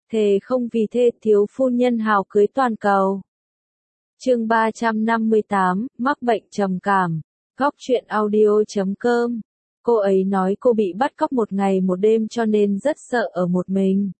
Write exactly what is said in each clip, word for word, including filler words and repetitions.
thề không vì thê thiếu phu nhân hào cưới toàn cầu. Chương ba trăm năm mươi tám, mắc bệnh trầm cảm. Góc truyện audio chấm com. Cô ấy nói cô bị bắt cóc một ngày một đêm cho nên rất sợ ở một mình.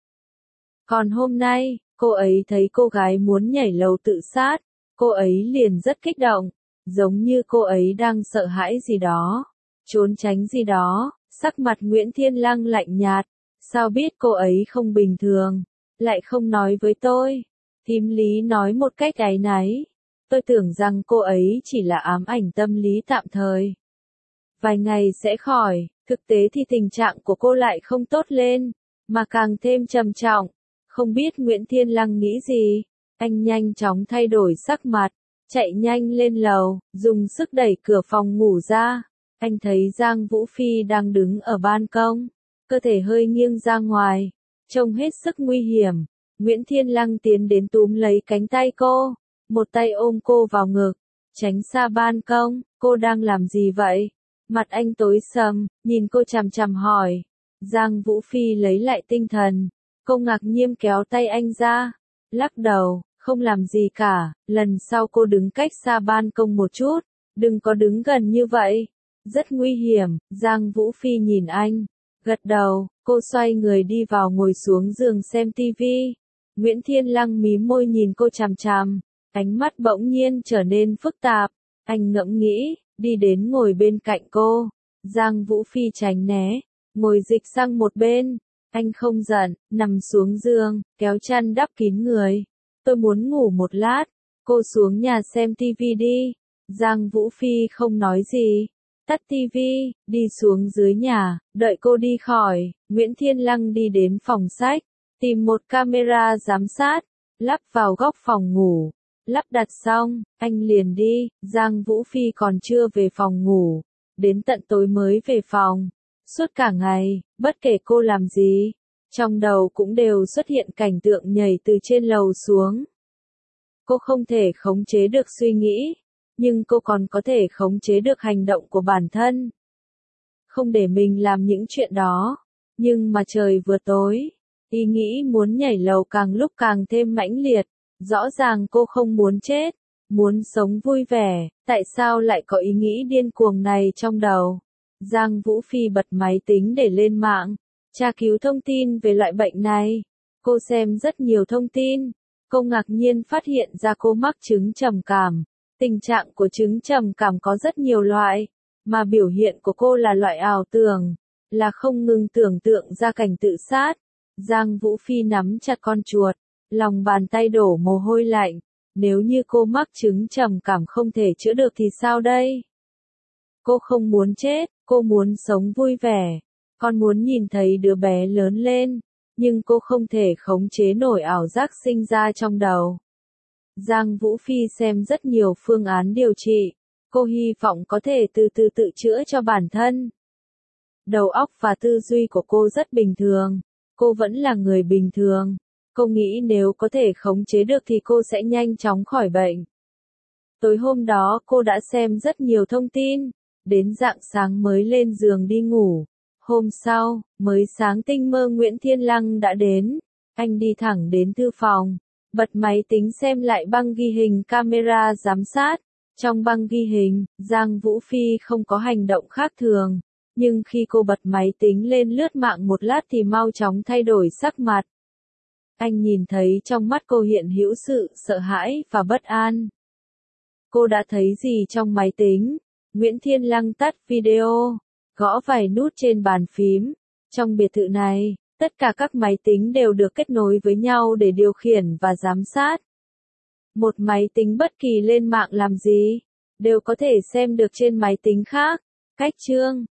Còn hôm nay, cô ấy thấy cô gái muốn nhảy lầu tự sát, cô ấy liền rất kích động, giống như cô ấy đang sợ hãi gì đó, trốn tránh gì đó. Sắc mặt Nguyễn Thiên Lăng lạnh nhạt, sao biết cô ấy không bình thường, lại không nói với tôi. Thím Lý nói một cách áy náy, tôi tưởng rằng cô ấy chỉ là ám ảnh tâm lý tạm thời. Vài ngày sẽ khỏi, thực tế thì tình trạng của cô lại không tốt lên, mà càng thêm trầm trọng. Không biết Nguyễn Thiên Lăng nghĩ gì, anh nhanh chóng thay đổi sắc mặt, chạy nhanh lên lầu, dùng sức đẩy cửa phòng ngủ ra. Anh thấy Giang Vũ Phi đang đứng ở ban công, cơ thể hơi nghiêng ra ngoài, trông hết sức nguy hiểm. Nguyễn Thiên Lăng tiến đến túm lấy cánh tay cô, một tay ôm cô vào ngực, tránh xa ban công. Cô đang làm gì vậy? Mặt anh tối sầm, nhìn cô chằm chằm hỏi. Giang Vũ Phi lấy lại tinh thần, cô ngạc nhiên kéo tay anh ra, lắc đầu, không làm gì cả, lần sau cô đứng cách xa ban công một chút, đừng có đứng gần như vậy. Rất nguy hiểm. Giang Vũ Phi nhìn anh, gật đầu, cô xoay người đi vào ngồi xuống giường xem tivi. Nguyễn Thiên Lăng mím môi nhìn cô chằm chằm, ánh mắt bỗng nhiên trở nên phức tạp. Anh ngẫm nghĩ, đi đến ngồi bên cạnh cô. Giang Vũ Phi tránh né, ngồi dịch sang một bên. Anh không giận, nằm xuống giường, kéo chăn đắp kín người. Tôi muốn ngủ một lát, cô xuống nhà xem tivi đi. Giang Vũ Phi không nói gì, tắt tivi, đi xuống dưới nhà, đợi cô đi khỏi. Nguyễn Thiên Lăng đi đến phòng sách, tìm một camera giám sát, lắp vào góc phòng ngủ. Lắp đặt xong, anh liền đi. Giang Vũ Phi còn chưa về phòng ngủ, đến tận tối mới về phòng. Suốt cả ngày, bất kể cô làm gì, trong đầu cũng đều xuất hiện cảnh tượng nhảy từ trên lầu xuống. Cô không thể khống chế được suy nghĩ, nhưng cô còn có thể khống chế được hành động của bản thân. Không để mình làm những chuyện đó. Nhưng mà trời vừa tối, ý nghĩ muốn nhảy lầu càng lúc càng thêm mãnh liệt. Rõ ràng cô không muốn chết, muốn sống vui vẻ, tại sao lại có ý nghĩ điên cuồng này trong đầu? Giang Vũ Phi bật máy tính để lên mạng, tra cứu thông tin về loại bệnh này. Cô xem rất nhiều thông tin, cô ngạc nhiên phát hiện ra cô mắc chứng trầm cảm. Tình trạng của chứng trầm cảm có rất nhiều loại, mà biểu hiện của cô là loại ảo tưởng, là không ngừng tưởng tượng ra cảnh tự sát. Giang Vũ Phi nắm chặt con chuột, lòng bàn tay đổ mồ hôi lạnh. Nếu như cô mắc chứng trầm cảm không thể chữa được thì sao đây? Cô không muốn chết, cô muốn sống vui vẻ, con muốn nhìn thấy đứa bé lớn lên, nhưng cô không thể khống chế nổi ảo giác sinh ra trong đầu. Giang Vũ Phi xem rất nhiều phương án điều trị, cô hy vọng có thể từ từ tự chữa cho bản thân. Đầu óc và tư duy của cô rất bình thường, cô vẫn là người bình thường. Cô nghĩ nếu có thể khống chế được thì cô sẽ nhanh chóng khỏi bệnh. Tối hôm đó cô đã xem rất nhiều thông tin, đến rạng sáng mới lên giường đi ngủ. Hôm sau, mới sáng tinh mơ Nguyễn Thiên Lăng đã đến. Anh đi thẳng đến thư phòng, bật máy tính xem lại băng ghi hình camera giám sát. Trong băng ghi hình, Giang Vũ Phi không có hành động khác thường, nhưng khi cô bật máy tính lên lướt mạng một lát thì mau chóng thay đổi sắc mặt. Anh nhìn thấy trong mắt cô hiện hữu sự sợ hãi và bất an. Cô đã thấy gì trong máy tính? Nguyễn Thiên Lăng tắt video, gõ vài nút trên bàn phím. Trong biệt thự này, tất cả các máy tính đều được kết nối với nhau để điều khiển và giám sát. Một máy tính bất kỳ lên mạng làm gì, đều có thể xem được trên máy tính khác. Cách chương